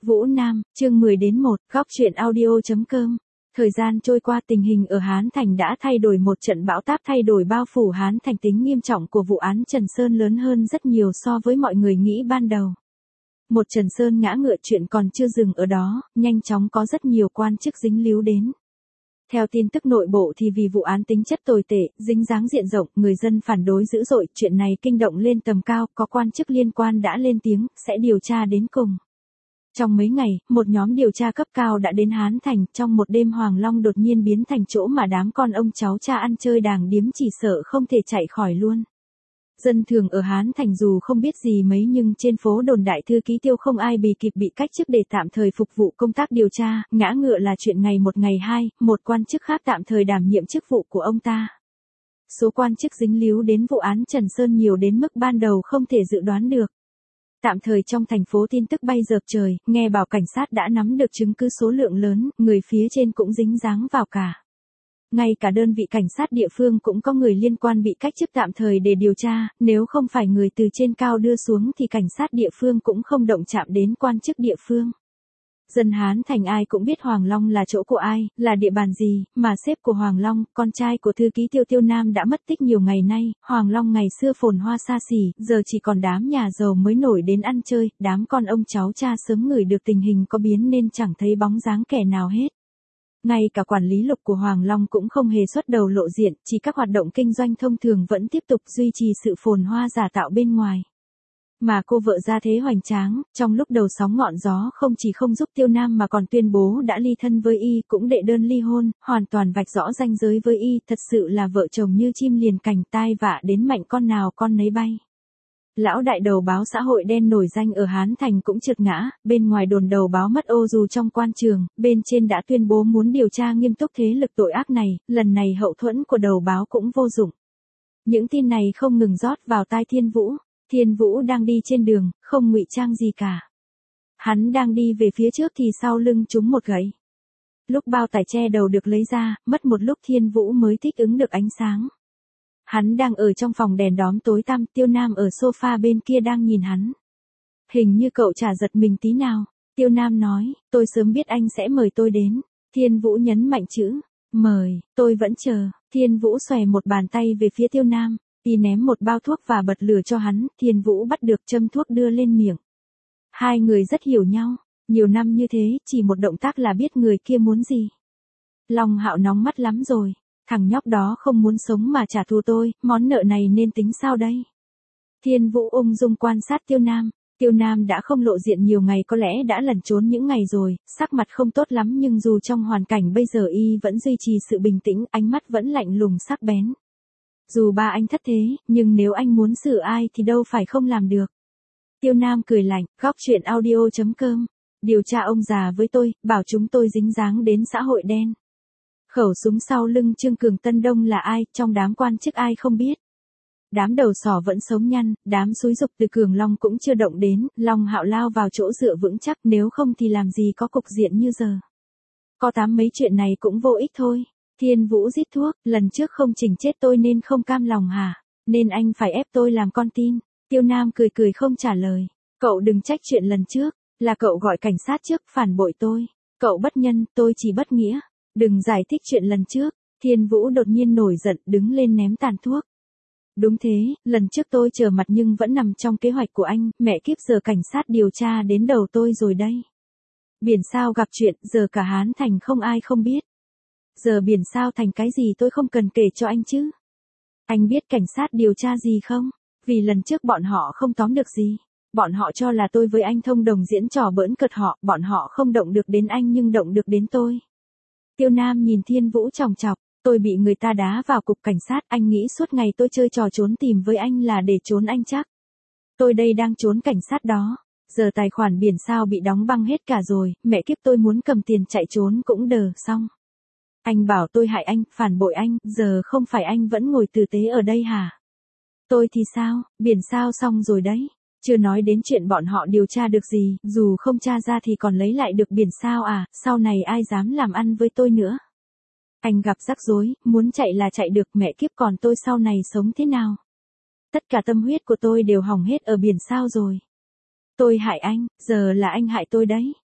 Vũ Nam, chương 10 đến 1, góc truyện audio.com. Thời gian trôi qua, tình hình ở Hán Thành đã thay đổi, một trận bão táp thay đổi bao phủ Hán Thành. Tính nghiêm trọng của vụ án Trần Sơn lớn hơn rất nhiều so với mọi người nghĩ ban đầu. Một Trần Sơn ngã ngựa chuyện còn chưa dừng ở đó, nhanh chóng có rất nhiều quan chức dính líu đến. Theo tin tức nội bộ thì vì vụ án tính chất tồi tệ, dính dáng diện rộng, người dân phản đối dữ dội, chuyện này kinh động lên tầm cao, có quan chức liên quan đã lên tiếng, sẽ điều tra đến cùng. Trong mấy ngày, một nhóm điều tra cấp cao đã đến Hán Thành, trong một đêm Hoàng Long đột nhiên biến thành chỗ mà đám con ông cháu cha ăn chơi đàng điếm chỉ sợ không thể chạy khỏi luôn. Dân thường ở Hán Thành dù không biết gì mấy nhưng trên phố đồn đại thư ký Tiêu không ai bì kịp bị cách chức để tạm thời phục vụ công tác điều tra, ngã ngựa là chuyện ngày một ngày hai, một quan chức khác tạm thời đảm nhiệm chức vụ của ông ta. Số quan chức dính líu đến vụ án Trần Sơn nhiều đến mức ban đầu không thể dự đoán được. Tạm thời trong thành phố tin tức bay dợp trời, nghe bảo cảnh sát đã nắm được chứng cứ số lượng lớn, người phía trên cũng dính dáng vào cả. Ngay cả đơn vị cảnh sát địa phương cũng có người liên quan bị cách chức tạm thời để điều tra, nếu không phải người từ trên cao đưa xuống thì cảnh sát địa phương cũng không động chạm đến quan chức địa phương. Dân Hán Thành ai cũng biết Hoàng Long là chỗ của ai, là địa bàn gì, mà sếp của Hoàng Long, con trai của thư ký Tiêu Nam đã mất tích nhiều ngày nay. Hoàng Long ngày xưa phồn hoa xa xỉ, giờ chỉ còn đám nhà giàu mới nổi đến ăn chơi, đám con ông cháu cha sớm ngửi được tình hình có biến nên chẳng thấy bóng dáng kẻ nào hết. Ngay cả quản lý Lục của Hoàng Long cũng không hề xuất đầu lộ diện, chỉ các hoạt động kinh doanh thông thường vẫn tiếp tục duy trì sự phồn hoa giả tạo bên ngoài. Mà cô vợ gia thế hoành tráng, trong lúc đầu sóng ngọn gió không chỉ không giúp Tiêu Nam mà còn tuyên bố đã ly thân với y, cũng đệ đơn ly hôn, hoàn toàn vạch rõ ranh giới với y, thật sự là vợ chồng như chim liền cành, tai vạ đến mạnh con nào con nấy bay. Lão đại đầu báo xã hội đen nổi danh ở Hán Thành cũng trượt ngã, bên ngoài đồn đầu báo mất ô dù trong quan trường, bên trên đã tuyên bố muốn điều tra nghiêm túc thế lực tội ác này, lần này hậu thuẫn của đầu báo cũng vô dụng. Những tin này không ngừng rót vào tai Thiên Vũ. Thiên Vũ đang đi trên đường, không ngụy trang gì cả. Hắn đang đi về phía trước thì sau lưng trúng một gậy. Lúc bao tải che đầu được lấy ra, mất một lúc Thiên Vũ mới thích ứng được ánh sáng. Hắn đang ở trong phòng đèn đóm tối tăm, Tiêu Nam ở sofa bên kia đang nhìn hắn. Hình như cậu chả giật mình tí nào. Tiêu Nam nói, tôi sớm biết anh sẽ mời tôi đến. Thiên Vũ nhấn mạnh chữ, mời, tôi vẫn chờ. Thiên Vũ xòe một bàn tay về phía Tiêu Nam. Y ném một bao thuốc và bật lửa cho hắn, Thiên Vũ bắt được châm thuốc đưa lên miệng. Hai người rất hiểu nhau, nhiều năm như thế, chỉ một động tác là biết người kia muốn gì. Long Hạo nóng mắt lắm rồi, thằng nhóc đó không muốn sống mà trả thù tôi, món nợ này nên tính sao đây? Thiên Vũ ung dung quan sát Tiêu Nam đã không lộ diện nhiều ngày, có lẽ đã lẩn trốn những ngày rồi, sắc mặt không tốt lắm nhưng dù trong hoàn cảnh bây giờ y vẫn duy trì sự bình tĩnh, ánh mắt vẫn lạnh lùng sắc bén. Dù ba anh thất thế, nhưng nếu anh muốn xử ai thì đâu phải không làm được. Tiêu Nam cười lạnh, góc truyện audio.com. Điều tra ông già với tôi, bảo chúng tôi dính dáng đến xã hội đen. Khẩu súng sau lưng Trương Cường Tân Đông là ai, trong đám quan chức ai không biết. Đám đầu sỏ vẫn sống nhăn, đám xúi giục từ Cường Long cũng chưa động đến, Long Hạo lao vào chỗ dựa vững chắc, nếu không thì làm gì có cục diện như giờ. Có tám mấy chuyện này cũng vô ích thôi. Thiên Vũ rít thuốc, lần trước không chỉnh chết tôi nên không cam lòng hả? Nên anh phải ép tôi làm con tin. Tiêu Nam cười cười không trả lời. Cậu đừng trách chuyện lần trước, là cậu gọi cảnh sát trước, phản bội tôi. Cậu bất nhân, tôi chỉ bất nghĩa. Đừng giải thích chuyện lần trước. Thiên Vũ đột nhiên nổi giận, đứng lên ném tàn thuốc. Đúng thế, lần trước tôi trở mặt nhưng vẫn nằm trong kế hoạch của anh, mẹ kiếp giờ cảnh sát điều tra đến đầu tôi rồi đây. Biển sao gặp chuyện, giờ cả Hán Thành không ai không biết. Giờ biển sao thành cái gì tôi không cần kể cho anh chứ. Anh biết cảnh sát điều tra gì không? Vì lần trước bọn họ không tóm được gì. Bọn họ cho là tôi với anh thông đồng diễn trò bỡn cợt họ, bọn họ không động được đến anh nhưng động được đến tôi. Tiêu Nam nhìn Thiên Vũ chòng chọc, tôi bị người ta đá vào cục cảnh sát, anh nghĩ suốt ngày tôi chơi trò trốn tìm với anh là để trốn anh chắc. Tôi đây đang trốn cảnh sát đó. Giờ tài khoản biển sao bị đóng băng hết cả rồi, mẹ kiếp tôi muốn cầm tiền chạy trốn cũng đờ xong. Anh bảo tôi hại anh, phản bội anh, giờ không phải anh vẫn ngồi tử tế ở đây hả? Tôi thì sao, biển sao xong rồi đấy. Chưa nói đến chuyện bọn họ điều tra được gì, dù không tra ra thì còn lấy lại được biển sao à, sau này ai dám làm ăn với tôi nữa. Anh gặp rắc rối, muốn chạy là chạy được, mẹ kiếp còn tôi sau này sống thế nào? Tất cả tâm huyết của tôi đều hỏng hết ở biển sao rồi. Tôi hại anh, giờ là anh hại tôi đấy.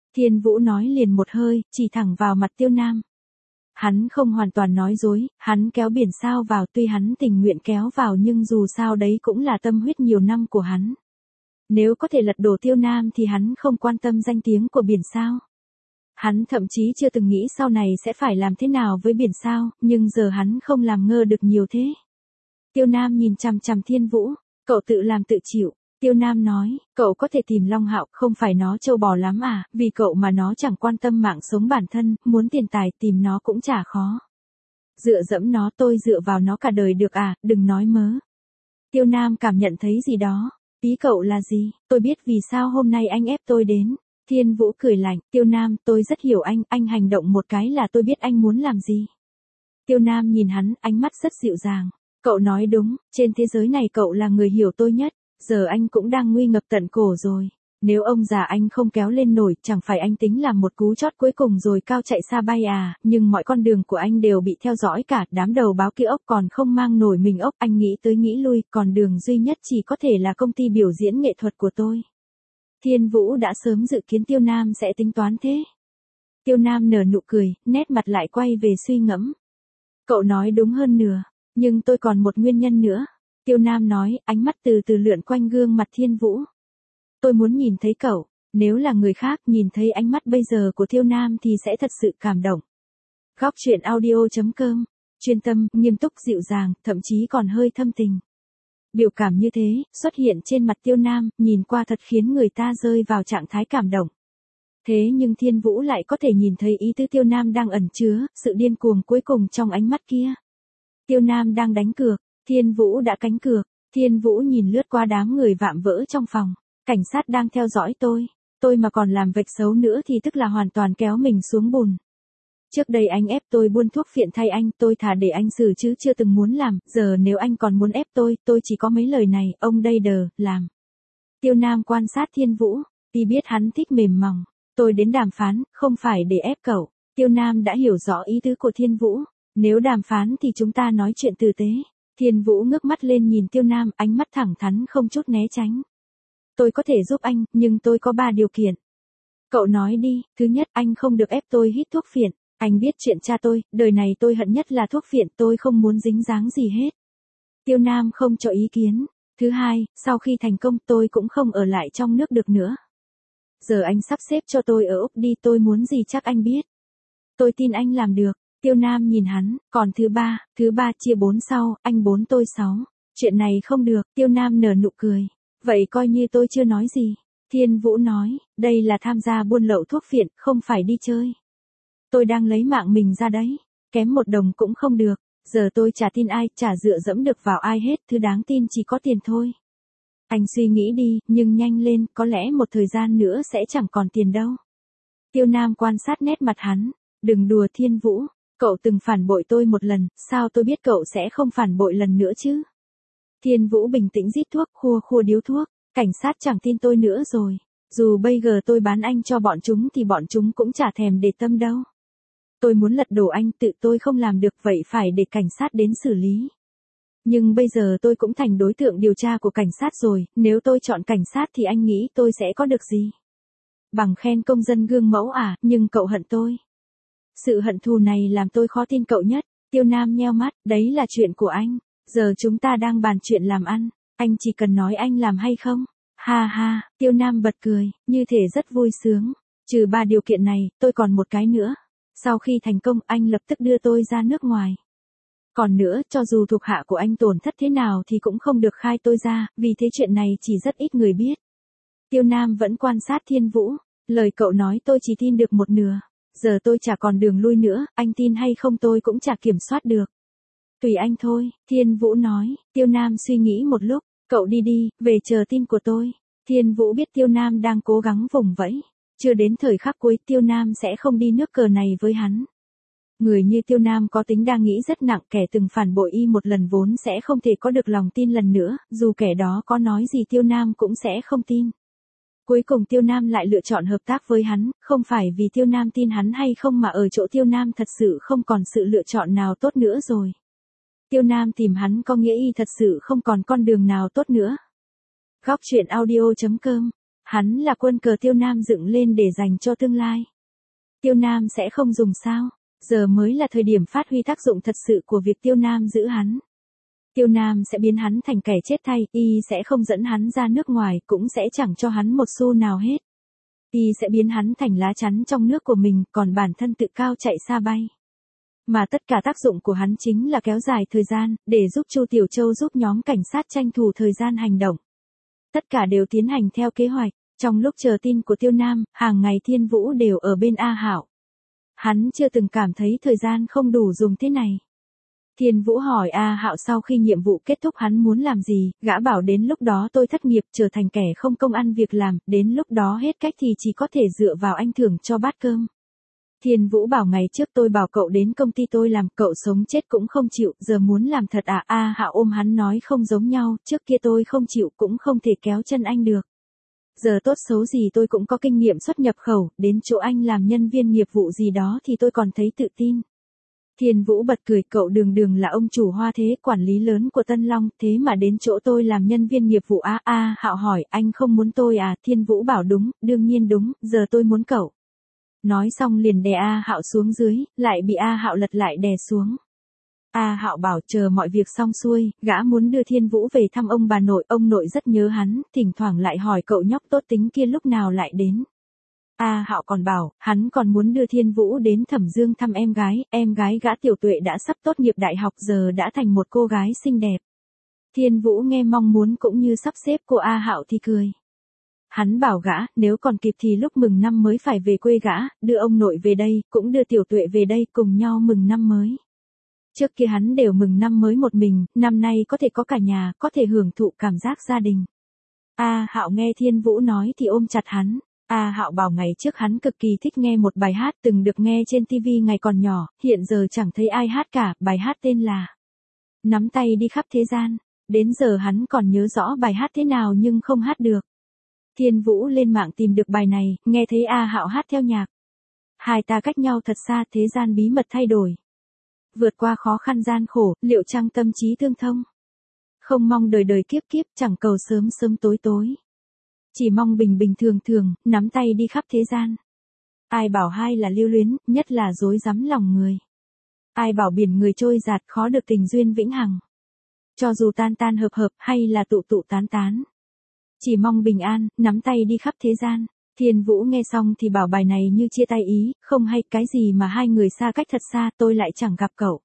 Thiên Vũ nói liền một hơi, chỉ thẳng vào mặt Tiêu Nam. Hắn không hoàn toàn nói dối, hắn kéo biển sao vào, tuy hắn tình nguyện kéo vào nhưng dù sao đấy cũng là tâm huyết nhiều năm của hắn. Nếu có thể lật đổ Tiêu Nam thì hắn không quan tâm danh tiếng của biển sao. Hắn thậm chí chưa từng nghĩ sau này sẽ phải làm thế nào với biển sao, nhưng giờ hắn không làm ngơ được nhiều thế. Tiêu Nam nhìn chằm chằm Thiên Vũ, cậu tự làm tự chịu. Tiêu Nam nói, cậu có thể tìm Long Hạo, không phải nó trâu bò lắm à, vì cậu mà nó chẳng quan tâm mạng sống bản thân, muốn tiền tài tìm nó cũng chả khó. Dựa dẫm nó tôi dựa vào nó cả đời được à, đừng nói mớ. Tiêu Nam cảm nhận thấy gì đó, ý cậu là gì, tôi biết vì sao hôm nay anh ép tôi đến. Thiên Vũ cười lạnh, Tiêu Nam tôi rất hiểu anh hành động một cái là tôi biết anh muốn làm gì. Tiêu Nam nhìn hắn, ánh mắt rất dịu dàng, cậu nói đúng, trên thế giới này cậu là người hiểu tôi nhất. Giờ anh cũng đang nguy ngập tận cổ rồi. Nếu ông già anh không kéo lên nổi, chẳng phải anh tính làm một cú chót cuối cùng rồi cao chạy xa bay à, nhưng mọi con đường của anh đều bị theo dõi cả, đám đầu báo kia ốc còn không mang nổi mình ốc, anh nghĩ tới nghĩ lui, còn đường duy nhất chỉ có thể là công ty biểu diễn nghệ thuật của tôi. Thiên Vũ đã sớm dự kiến Tiêu Nam sẽ tính toán thế. Tiêu Nam nở nụ cười, nét mặt lại quay về suy ngẫm. Cậu nói đúng hơn nửa, nhưng tôi còn một nguyên nhân nữa. Tiêu Nam nói, ánh mắt từ từ lượn quanh gương mặt Thiên Vũ. Tôi muốn nhìn thấy cậu, nếu là người khác nhìn thấy ánh mắt bây giờ của Tiêu Nam thì sẽ thật sự cảm động. Góc truyện audio.com, chuyên tâm, nghiêm túc dịu dàng, thậm chí còn hơi thâm tình. Biểu cảm như thế, xuất hiện trên mặt Tiêu Nam, nhìn qua thật khiến người ta rơi vào trạng thái cảm động. Thế nhưng Thiên Vũ lại có thể nhìn thấy ý tứ Tiêu Nam đang ẩn chứa, sự điên cuồng cuối cùng trong ánh mắt kia. Tiêu Nam đang đánh cược. Thiên Vũ đã cánh cược, Thiên Vũ nhìn lướt qua đám người vạm vỡ trong phòng, cảnh sát đang theo dõi tôi mà còn làm vạch xấu nữa thì tức là hoàn toàn kéo mình xuống bùn. Trước đây anh ép tôi buôn thuốc phiện thay anh, tôi thà để anh xử chứ chưa từng muốn làm, giờ nếu anh còn muốn ép tôi chỉ có mấy lời này, ông đây đờ, làm. Tiêu Nam quan sát Thiên Vũ, thì biết hắn thích mềm mỏng, tôi đến đàm phán, không phải để ép cậu. Tiêu Nam đã hiểu rõ ý tứ của Thiên Vũ, nếu đàm phán thì chúng ta nói chuyện tử tế. Thiên Vũ ngước mắt lên nhìn Tiêu Nam, ánh mắt thẳng thắn không chút né tránh. Tôi có thể giúp anh, nhưng tôi có 3 điều kiện. Cậu nói đi, thứ nhất, anh không được ép tôi hít thuốc phiện. Anh biết chuyện cha tôi, đời này tôi hận nhất là thuốc phiện, tôi không muốn dính dáng gì hết. Tiêu Nam không cho ý kiến. Thứ hai, sau khi thành công tôi cũng không ở lại trong nước được nữa. Giờ anh sắp xếp cho tôi ở Úc đi, tôi muốn gì chắc anh biết. Tôi tin anh làm được. Tiêu Nam nhìn hắn, còn thứ ba chia 4 sau, anh 4 tôi 6. Chuyện này không được, Tiêu Nam nở nụ cười. Vậy coi như tôi chưa nói gì. Thiên Vũ nói, đây là tham gia buôn lậu thuốc phiện, không phải đi chơi. Tôi đang lấy mạng mình ra đấy, kém 1 đồng cũng không được. Giờ tôi chả tin ai, chả dựa dẫm được vào ai hết, thứ đáng tin chỉ có tiền thôi. Anh suy nghĩ đi, nhưng nhanh lên, có lẽ một thời gian nữa sẽ chẳng còn tiền đâu. Tiêu Nam quan sát nét mặt hắn, đừng đùa Thiên Vũ. Cậu từng phản bội tôi 1 lần, sao tôi biết cậu sẽ không phản bội lần nữa chứ? Thiên Vũ bình tĩnh rít thuốc, khua điếu thuốc, cảnh sát chẳng tin tôi nữa rồi. Dù bây giờ tôi bán anh cho bọn chúng thì bọn chúng cũng chả thèm để tâm đâu. Tôi muốn lật đổ anh, tự tôi không làm được vậy phải để cảnh sát đến xử lý. Nhưng bây giờ tôi cũng thành đối tượng điều tra của cảnh sát rồi, nếu tôi chọn cảnh sát thì anh nghĩ tôi sẽ có được gì? Bằng khen công dân gương mẫu à, nhưng cậu hận tôi. Sự hận thù này làm tôi khó tin cậu nhất. Tiêu Nam nheo mắt, đấy là chuyện của anh. Giờ chúng ta đang bàn chuyện làm ăn. Anh chỉ cần nói anh làm hay không. Ha ha, Tiêu Nam bật cười, như thể rất vui sướng. Trừ 3 điều kiện này, tôi còn một cái nữa. Sau khi thành công, anh lập tức đưa tôi ra nước ngoài. Còn nữa, cho dù thuộc hạ của anh tổn thất thế nào thì cũng không được khai tôi ra, vì thế chuyện này chỉ rất ít người biết. Tiêu Nam vẫn quan sát Thiên Vũ. Lời cậu nói tôi chỉ tin được 1/2. Giờ tôi chả còn đường lui nữa, anh tin hay không tôi cũng chả kiểm soát được. Tùy anh thôi, Thiên Vũ nói. Tiêu Nam suy nghĩ một lúc, cậu đi đi, về chờ tin của tôi. Thiên Vũ biết Tiêu Nam đang cố gắng vùng vẫy. Chưa đến thời khắc cuối, Tiêu Nam sẽ không đi nước cờ này với hắn. Người như Tiêu Nam có tính đa nghĩ rất nặng, kẻ từng phản bội y 1 lần vốn sẽ không thể có được lòng tin lần nữa, dù kẻ đó có nói gì Tiêu Nam cũng sẽ không tin. Cuối cùng Tiêu Nam lại lựa chọn hợp tác với hắn, không phải vì Tiêu Nam tin hắn hay không mà ở chỗ Tiêu Nam thật sự không còn sự lựa chọn nào tốt nữa rồi. Tiêu Nam tìm hắn có nghĩa y thật sự không còn con đường nào tốt nữa. Góc truyện audio.com Hắn là quân cờ Tiêu Nam dựng lên để dành cho tương lai. Tiêu Nam sẽ không dùng sao? Giờ mới là thời điểm phát huy tác dụng thật sự của việc Tiêu Nam giữ hắn. Tiêu Nam sẽ biến hắn thành kẻ chết thay, y sẽ không dẫn hắn ra nước ngoài, cũng sẽ chẳng cho hắn một xu nào hết. Y sẽ biến hắn thành lá chắn trong nước của mình, còn bản thân tự cao chạy xa bay. Mà tất cả tác dụng của hắn chính là kéo dài thời gian, để giúp Chu Tiểu Châu giúp nhóm cảnh sát tranh thủ thời gian hành động. Tất cả đều tiến hành theo kế hoạch. Trong lúc chờ tin của Tiêu Nam, hàng ngày Thiên Vũ đều ở bên A Hạo. Hắn chưa từng cảm thấy thời gian không đủ dùng thế này. Thiên Vũ hỏi A Hạo sau khi nhiệm vụ kết thúc hắn muốn làm gì, gã bảo đến lúc đó tôi thất nghiệp trở thành kẻ không công ăn việc làm, đến lúc đó hết cách thì chỉ có thể dựa vào anh thưởng cho bát cơm. Thiên Vũ bảo ngày trước tôi bảo cậu đến công ty tôi làm, cậu sống chết cũng không chịu, giờ muốn làm thật à? A Hạo ôm hắn nói không giống nhau, trước kia tôi không chịu cũng không thể kéo chân anh được. Giờ tốt xấu gì tôi cũng có kinh nghiệm xuất nhập khẩu, đến chỗ anh làm nhân viên nghiệp vụ gì đó thì tôi còn thấy tự tin. Thiên Vũ bật cười, cậu đường đường là ông chủ Hoa Thế, quản lý lớn của Tân Long, thế mà đến chỗ tôi làm nhân viên nghiệp vụ á? A Hạo hỏi, anh không muốn tôi à? Thiên Vũ bảo đúng, đương nhiên đúng, giờ tôi muốn cậu. Nói xong liền đè A Hạo xuống dưới, lại bị A Hạo lật lại đè xuống. A Hạo bảo chờ mọi việc xong xuôi, gã muốn đưa Thiên Vũ về thăm ông nội rất nhớ hắn, thỉnh thoảng lại hỏi cậu nhóc tốt tính kia lúc nào lại đến. A Hạo còn bảo, hắn còn muốn đưa Thiên Vũ đến Thẩm Dương thăm em gái gã Tiểu Tuệ đã sắp tốt nghiệp đại học giờ đã thành một cô gái xinh đẹp. Thiên Vũ nghe mong muốn cũng như sắp xếp của A Hạo thì cười. Hắn bảo gã, nếu còn kịp thì lúc mừng năm mới phải về quê gã, đưa ông nội về đây, cũng đưa Tiểu Tuệ về đây cùng nhau mừng năm mới. Trước kia hắn đều mừng năm mới một mình, năm nay có thể có cả nhà, có thể hưởng thụ cảm giác gia đình. A Hạo nghe Thiên Vũ nói thì ôm chặt hắn. A Hạo bảo ngày trước hắn cực kỳ thích nghe một bài hát từng được nghe trên TV ngày còn nhỏ, hiện giờ chẳng thấy ai hát cả, bài hát tên là Nắm tay đi khắp thế gian. Đến giờ hắn còn nhớ rõ bài hát thế nào nhưng không hát được. Thiên Vũ lên mạng tìm được bài này, nghe thấy A Hạo hát theo nhạc. Hai ta cách nhau thật xa, thế gian bí mật thay đổi. Vượt qua khó khăn gian khổ, liệu chăng tâm trí tương thông? Không mong đời đời kiếp kiếp, chẳng cầu sớm sớm tối tối. Chỉ mong bình bình thường thường, nắm tay đi khắp thế gian. Ai bảo hai là lưu luyến, nhất là dối rắm lòng người. Ai bảo biển người trôi dạt khó được tình duyên vĩnh hằng. Cho dù tan tan hợp hợp hay là tụ tụ tán tán. Chỉ mong bình an, nắm tay đi khắp thế gian. Thiên Vũ nghe xong thì bảo bài này như chia tay ý, không hay cái gì mà hai người xa cách thật xa tôi lại chẳng gặp cậu.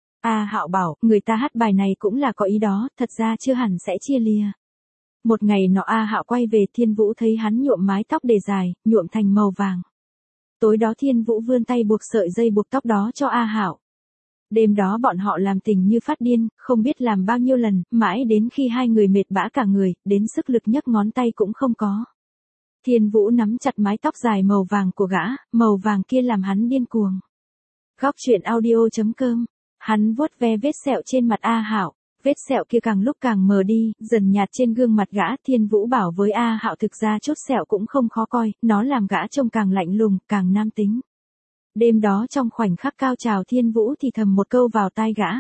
A Hạo bảo, người ta hát bài này cũng là có ý đó, thật ra chưa hẳn sẽ chia lìa. Một ngày nọ A Hạo quay về Thiên Vũ thấy hắn nhuộm mái tóc để dài, nhuộm thành màu vàng. Tối đó Thiên Vũ vươn tay buộc sợi dây buộc tóc đó cho A Hạo. Đêm đó bọn họ làm tình như phát điên, không biết làm bao nhiêu lần, mãi đến khi hai người mệt bã cả người, đến sức lực nhấc ngón tay cũng không có. Thiên Vũ nắm chặt mái tóc dài màu vàng của gã, màu vàng kia làm hắn điên cuồng. Góc truyện audio.com, hắn vuốt ve vết sẹo trên mặt A Hạo, vết sẹo kia càng lúc càng mờ đi, dần nhạt trên gương mặt gã. Thiên Vũ bảo với A Hạo thực ra chút sẹo cũng không khó coi, nó làm gã trông càng lạnh lùng, càng nam tính. Đêm đó trong khoảnh khắc cao trào Thiên Vũ thì thầm một câu vào tai gã.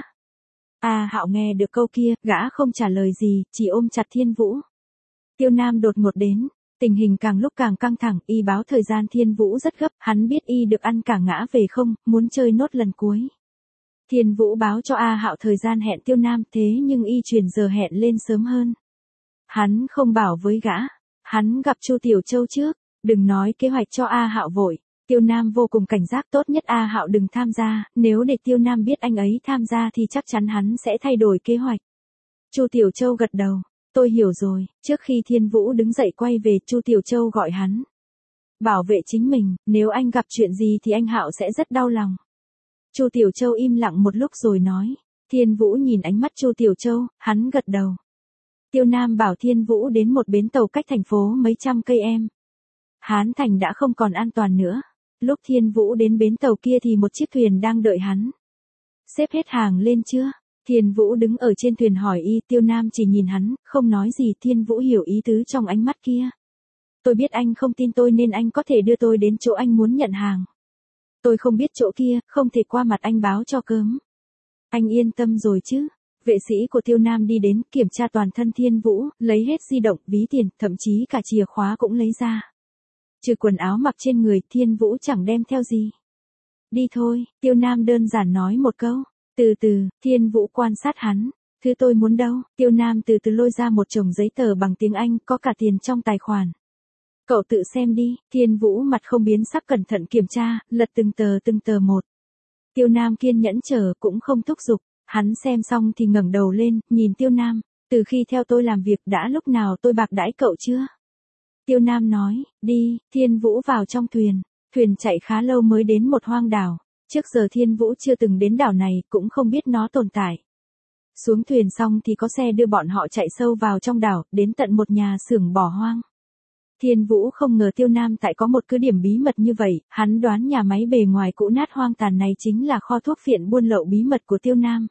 A Hạo nghe được câu kia, gã không trả lời gì, chỉ ôm chặt Thiên Vũ. Tiêu Nam đột ngột đến. Tình hình càng lúc càng căng thẳng, y báo thời gian Thiên Vũ rất gấp, hắn biết y được ăn cả ngã về không, muốn chơi nốt lần cuối. Thiên Vũ báo cho A Hạo thời gian hẹn Tiêu Nam, thế nhưng y chuyển giờ hẹn lên sớm hơn. Hắn không bảo với gã, hắn gặp Chu Tiểu Châu trước, đừng nói kế hoạch cho A Hạo vội. Tiêu Nam vô cùng cảnh giác, tốt nhất A Hạo đừng tham gia, nếu để Tiêu Nam biết anh ấy tham gia thì chắc chắn hắn sẽ thay đổi kế hoạch. Chu Tiểu Châu gật đầu. Tôi hiểu rồi. Trước khi Thiên Vũ đứng dậy quay về, Chu Tiểu Châu gọi hắn. Bảo vệ chính mình, nếu anh gặp chuyện gì thì anh Hạo sẽ rất đau lòng. Chu Tiểu Châu im lặng một lúc rồi nói. Thiên Vũ nhìn ánh mắt Chu Tiểu Châu, hắn gật đầu. Tiêu Nam bảo Thiên Vũ đến một bến tàu cách thành phố mấy trăm cây em. Hán Thành đã không còn an toàn nữa. Lúc Thiên Vũ đến bến tàu kia thì một chiếc thuyền đang đợi hắn. Xếp hết hàng lên chưa? Thiên Vũ đứng ở trên thuyền hỏi y. Tiêu Nam chỉ nhìn hắn, không nói gì. Thiên Vũ hiểu ý tứ trong ánh mắt kia. Tôi biết anh không tin tôi nên anh có thể đưa tôi đến chỗ anh muốn nhận hàng. Tôi không biết chỗ kia, không thể qua mặt anh báo cho cớm. Anh yên tâm rồi chứ? Vệ sĩ của Tiêu Nam đi đến, kiểm tra toàn thân Thiên Vũ, lấy hết di động, ví tiền, thậm chí cả chìa khóa cũng lấy ra. Trừ quần áo mặc trên người, Thiên Vũ chẳng đem theo gì. Đi thôi, Tiêu Nam đơn giản nói một câu. Từ từ, Thiên Vũ quan sát hắn. Thứ tôi muốn đâu? Tiêu Nam từ từ lôi ra một chồng giấy tờ bằng tiếng Anh, có cả tiền trong tài khoản. Cậu tự xem đi. Thiên Vũ mặt không biến sắc cẩn thận kiểm tra, lật từng tờ một. Tiêu Nam kiên nhẫn chờ, cũng không thúc giục. Hắn xem xong thì ngẩng đầu lên, nhìn Tiêu Nam. Từ khi theo tôi làm việc đã lúc nào tôi bạc đãi cậu chưa? Tiêu Nam nói, đi. Thiên Vũ vào trong thuyền. Thuyền chạy khá lâu mới đến một hoang đảo. Trước giờ Thiên Vũ chưa từng đến đảo này, cũng không biết nó tồn tại. Xuống thuyền xong thì có xe đưa bọn họ chạy sâu vào trong đảo, đến tận một nhà xưởng bỏ hoang. Thiên Vũ không ngờ Tiêu Nam tại có một cứ điểm bí mật như vậy, hắn đoán nhà máy bề ngoài cũ nát hoang tàn này chính là kho thuốc phiện buôn lậu bí mật của Tiêu Nam.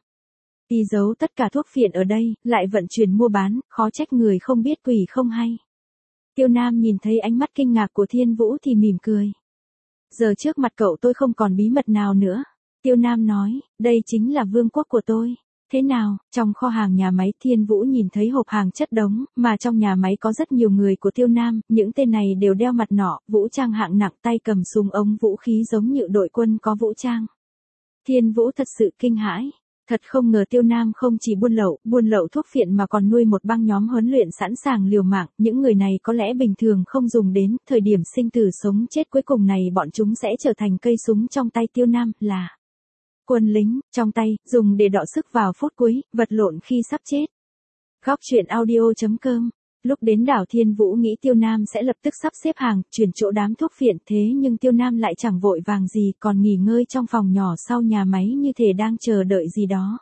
Y giấu tất cả thuốc phiện ở đây, lại vận chuyển mua bán, khó trách người không biết quỷ không hay. Tiêu Nam nhìn thấy ánh mắt kinh ngạc của Thiên Vũ thì mỉm cười. Giờ trước mặt cậu tôi không còn bí mật nào nữa. Tiêu Nam nói, đây chính là vương quốc của tôi. Thế nào, trong kho hàng nhà máy Thiên Vũ nhìn thấy hộp hàng chất đống, mà trong nhà máy có rất nhiều người của Tiêu Nam, những tên này đều đeo mặt nọ, vũ trang hạng nặng, tay cầm súng ống vũ khí giống như đội quân có vũ trang. Thiên Vũ thật sự kinh hãi. Thật không ngờ Tiêu Nam không chỉ buôn lậu thuốc phiện mà còn nuôi một băng nhóm huấn luyện sẵn sàng liều mạng, những người này có lẽ bình thường không dùng đến, thời điểm sinh tử sống chết cuối cùng này bọn chúng sẽ trở thành cây súng trong tay Tiêu Nam, là quân lính, trong tay, dùng để đọ sức vào phút cuối, vật lộn khi sắp chết. Góc truyện audio.com. Lúc đến đảo Thiên Vũ nghĩ Tiêu Nam sẽ lập tức sắp xếp hàng, chuyển chỗ đám thuốc phiện, thế nhưng Tiêu Nam lại chẳng vội vàng gì, còn nghỉ ngơi trong phòng nhỏ sau nhà máy như thể đang chờ đợi gì đó.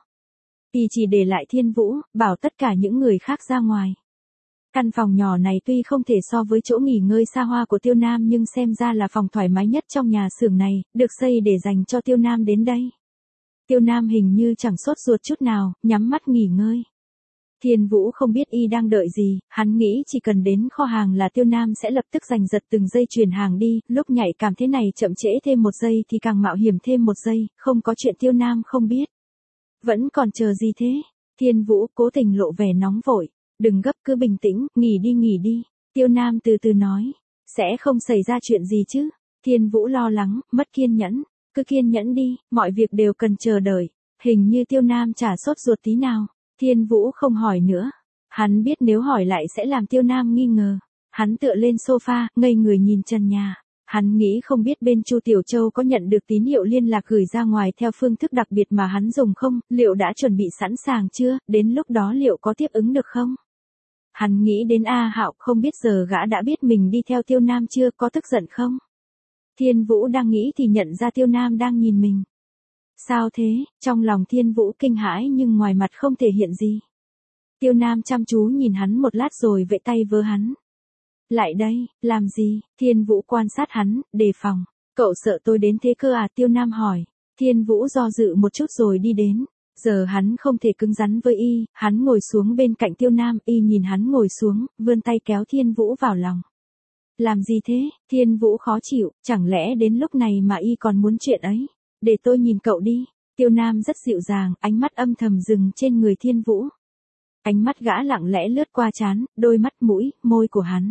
Y chỉ để lại Thiên Vũ, bảo tất cả những người khác ra ngoài. Căn phòng nhỏ này tuy không thể so với chỗ nghỉ ngơi xa hoa của Tiêu Nam nhưng xem ra là phòng thoải mái nhất trong nhà xưởng này, được xây để dành cho Tiêu Nam đến đây. Tiêu Nam hình như chẳng sốt ruột chút nào, nhắm mắt nghỉ ngơi. Thiên Vũ không biết y đang đợi gì, hắn nghĩ chỉ cần đến kho hàng là Tiêu Nam sẽ lập tức giành giật từng giây chuyển hàng đi, lúc nhạy cảm thế này chậm trễ thêm một giây thì càng mạo hiểm thêm một giây, không có chuyện Tiêu Nam không biết. Vẫn còn chờ gì thế? Thiên Vũ cố tình lộ vẻ nóng vội, đừng gấp cứ bình tĩnh, nghỉ đi. Tiêu Nam từ từ nói, sẽ không xảy ra chuyện gì chứ? Thiên Vũ lo lắng, mất kiên nhẫn, cứ kiên nhẫn đi, mọi việc đều cần chờ đợi. Hình như Tiêu Nam chả sốt ruột tí nào. Thiên Vũ không hỏi nữa. Hắn biết nếu hỏi lại sẽ làm Tiêu Nam nghi ngờ. Hắn tựa lên sofa, ngây người nhìn trần nhà. Hắn nghĩ không biết bên Chu Tiểu Châu có nhận được tín hiệu liên lạc gửi ra ngoài theo phương thức đặc biệt mà hắn dùng không, liệu đã chuẩn bị sẵn sàng chưa, đến lúc đó liệu có tiếp ứng được không? Hắn nghĩ đến A Hạo, không biết giờ gã đã biết mình đi theo Tiêu Nam chưa, có tức giận không? Thiên Vũ đang nghĩ thì nhận ra Tiêu Nam đang nhìn mình. Sao thế? Trong lòng Thiên Vũ kinh hãi nhưng ngoài mặt không thể hiện gì. Tiêu Nam chăm chú nhìn hắn một lát rồi vẫy tay với hắn. Lại đây, làm gì? Thiên Vũ quan sát hắn, đề phòng. Cậu sợ tôi đến thế cơ à? Tiêu Nam hỏi. Thiên Vũ do dự một chút rồi đi đến. Giờ hắn không thể cứng rắn với y, hắn ngồi xuống bên cạnh Tiêu Nam, y nhìn hắn ngồi xuống, vươn tay kéo Thiên Vũ vào lòng. Làm gì thế? Thiên Vũ khó chịu, chẳng lẽ đến lúc này mà y còn muốn chuyện ấy? Để tôi nhìn cậu đi. Tiêu Nam rất dịu dàng, ánh mắt âm thầm dừng trên người Thiên Vũ. Ánh mắt gã lặng lẽ lướt qua trán, đôi mắt, mũi, môi của hắn.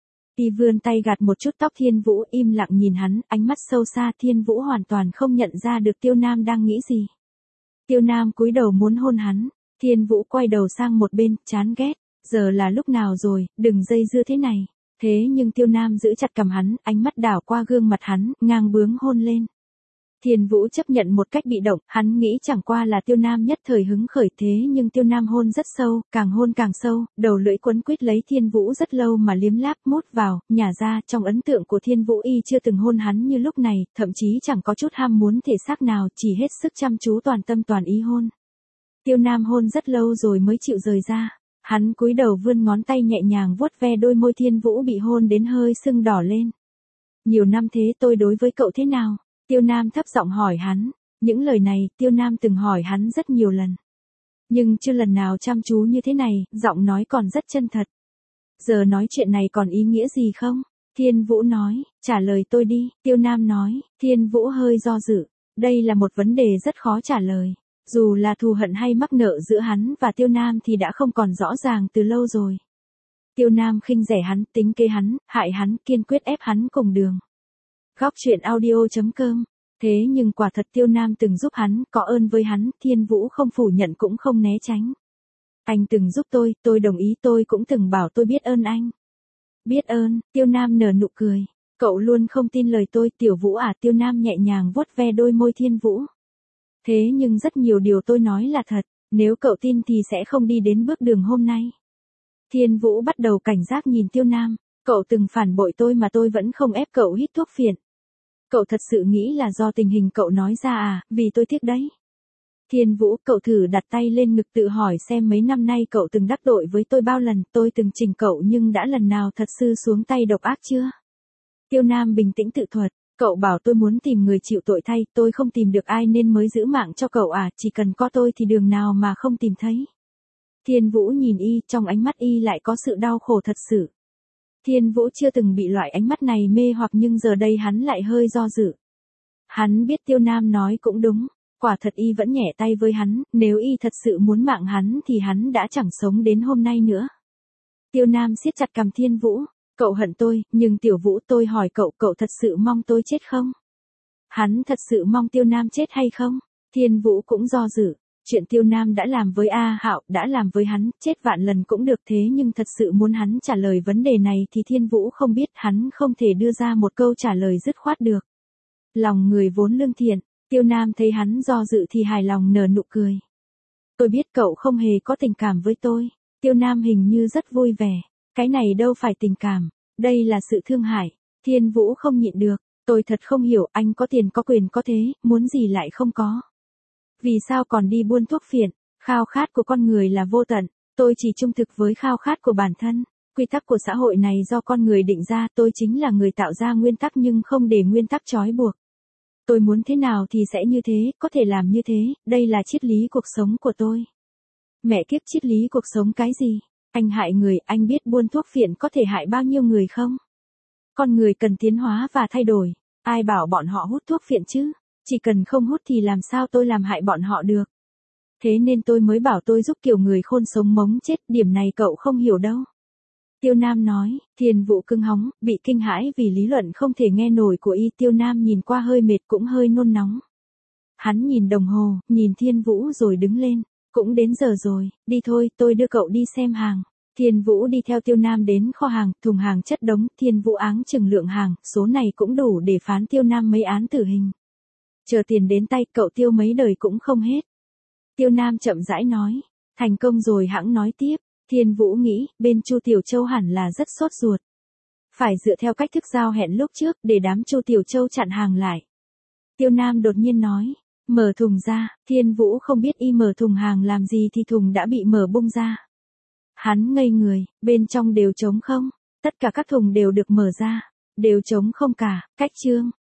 Y vươn tay gạt một chút tóc Thiên Vũ, im lặng nhìn hắn, ánh mắt sâu xa. Thiên Vũ hoàn toàn không nhận ra được Tiêu Nam đang nghĩ gì. Tiêu Nam cúi đầu muốn hôn hắn. Thiên Vũ quay đầu sang một bên, chán ghét. Giờ là lúc nào rồi, đừng dây dưa thế này. Thế nhưng Tiêu Nam giữ chặt cằm hắn, ánh mắt đảo qua gương mặt hắn, ngang bướng hôn lên. Thiên Vũ chấp nhận một cách bị động, hắn nghĩ chẳng qua là Tiêu Nam nhất thời hứng khởi, thế nhưng Tiêu Nam hôn rất sâu, càng hôn càng sâu, đầu lưỡi quấn quýt lấy Thiên Vũ rất lâu mà liếm láp, mút vào, nhả ra. Trong ấn tượng của Thiên Vũ y chưa từng hôn hắn như lúc này, thậm chí chẳng có chút ham muốn thể xác nào, chỉ hết sức chăm chú toàn tâm toàn ý hôn. Tiêu Nam hôn rất lâu rồi mới chịu rời ra. Hắn cúi đầu vươn ngón tay nhẹ nhàng vuốt ve đôi môi Thiên Vũ bị hôn đến hơi sưng đỏ lên. Nhiều năm thế tôi đối với cậu thế nào? Tiêu Nam thấp giọng hỏi hắn. Những lời này, Tiêu Nam từng hỏi hắn rất nhiều lần. Nhưng chưa lần nào chăm chú như thế này, giọng nói còn rất chân thật. Giờ nói chuyện này còn ý nghĩa gì không? Thiên Vũ nói, trả lời tôi đi. Tiêu Nam nói. Thiên Vũ hơi do dự. Đây là một vấn đề rất khó trả lời. Dù là thù hận hay mắc nợ giữa hắn và Tiêu Nam thì đã không còn rõ ràng từ lâu rồi. Tiêu Nam khinh rẻ hắn, tính kế hắn, hại hắn, kiên quyết ép hắn cùng đường. Góc truyện audio.com. Thế nhưng quả thật Tiêu Nam từng giúp hắn, có ơn với hắn, Thiên Vũ không phủ nhận cũng không né tránh. Anh từng giúp tôi đồng ý, tôi cũng từng bảo tôi biết ơn anh. Biết ơn, Tiêu Nam nở nụ cười. Cậu luôn không tin lời tôi, Tiểu Vũ à, Tiêu Nam nhẹ nhàng vuốt ve đôi môi Thiên Vũ. Thế nhưng rất nhiều điều tôi nói là thật, nếu cậu tin thì sẽ không đi đến bước đường hôm nay. Thiên Vũ bắt đầu cảnh giác nhìn Tiêu Nam, cậu từng phản bội tôi mà tôi vẫn không ép cậu hít thuốc phiện. Cậu thật sự nghĩ là do tình hình cậu nói ra à, vì tôi tiếc đấy. Thiên Vũ, cậu thử đặt tay lên ngực tự hỏi xem mấy năm nay cậu từng đắc tội với tôi bao lần, tôi từng chỉnh cậu nhưng đã lần nào thật sự xuống tay độc ác chưa? Tiêu Nam bình tĩnh tự thuật, cậu bảo tôi muốn tìm người chịu tội thay, tôi không tìm được ai nên mới giữ mạng cho cậu à, chỉ cần có tôi thì đường nào mà không tìm thấy. Thiên Vũ nhìn y, trong ánh mắt y lại có sự đau khổ thật sự. Thiên Vũ chưa từng bị loại ánh mắt này mê hoặc nhưng giờ đây hắn lại hơi do dự. Hắn biết Tiêu Nam nói cũng đúng, quả thật y vẫn nhẹ tay với hắn, nếu y thật sự muốn mạng hắn thì hắn đã chẳng sống đến hôm nay nữa. Tiêu Nam siết chặt cằm Thiên Vũ, cậu hận tôi, nhưng Tiểu Vũ tôi hỏi cậu, cậu thật sự mong tôi chết không? Hắn thật sự mong Tiêu Nam chết hay không? Thiên Vũ cũng do dự. Chuyện Tiêu Nam đã làm với A Hạo, đã làm với hắn, chết vạn lần cũng được thế nhưng thật sự muốn hắn trả lời vấn đề này thì Thiên Vũ không biết, hắn không thể đưa ra một câu trả lời dứt khoát được. Lòng người vốn lương thiện, Tiêu Nam thấy hắn do dự thì hài lòng nở nụ cười. Tôi biết cậu không hề có tình cảm với tôi. Tiêu Nam hình như rất vui vẻ. Cái này đâu phải tình cảm, đây là sự thương hại. Thiên Vũ không nhịn được, tôi thật không hiểu, anh có tiền có quyền có thế, muốn gì lại không có. Vì sao còn đi buôn thuốc phiện? Khao khát của con người là vô tận, tôi chỉ trung thực với khao khát của bản thân. Quy tắc của xã hội này do con người định ra, tôi chính là người tạo ra nguyên tắc nhưng không để nguyên tắc trói buộc. Tôi muốn thế nào thì sẽ như thế, có thể làm như thế, đây là triết lý cuộc sống của tôi. Mẹ kiếp, triết lý cuộc sống cái gì? Anh hại người, anh biết buôn thuốc phiện có thể hại bao nhiêu người không? Con người cần tiến hóa và thay đổi, ai bảo bọn họ hút thuốc phiện chứ? Chỉ cần không hút thì làm sao tôi làm hại bọn họ được. Thế nên tôi mới bảo tôi giúp kiểu người khôn sống mống chết, điểm này cậu không hiểu đâu. Tiêu Nam nói, Thiên Vũ cứng hóng, bị kinh hãi vì lý luận không thể nghe nổi của y. Tiêu Nam nhìn qua hơi mệt cũng hơi nôn nóng. Hắn nhìn đồng hồ, nhìn Thiên Vũ rồi đứng lên, cũng đến giờ rồi, đi thôi, tôi đưa cậu đi xem hàng. Thiên Vũ đi theo Tiêu Nam đến kho hàng, thùng hàng chất đống, Thiên Vũ áng chừng lượng hàng, số này cũng đủ để phán Tiêu Nam mấy án tử hình. Chờ tiền đến tay, cậu tiêu mấy đời cũng không hết. Tiêu Nam chậm rãi nói, thành công rồi hãng nói tiếp. Thiên Vũ nghĩ, bên Chu Tiểu Châu hẳn là rất sốt ruột. Phải dựa theo cách thức giao hẹn lúc trước, để đám Chu Tiểu Châu chặn hàng lại. Tiêu Nam đột nhiên nói, mở thùng ra, Thiên Vũ không biết y mở thùng hàng làm gì thì thùng đã bị mở bung ra. Hắn ngây người, bên trong đều trống không, tất cả các thùng đều được mở ra, đều trống không cả, cách chương.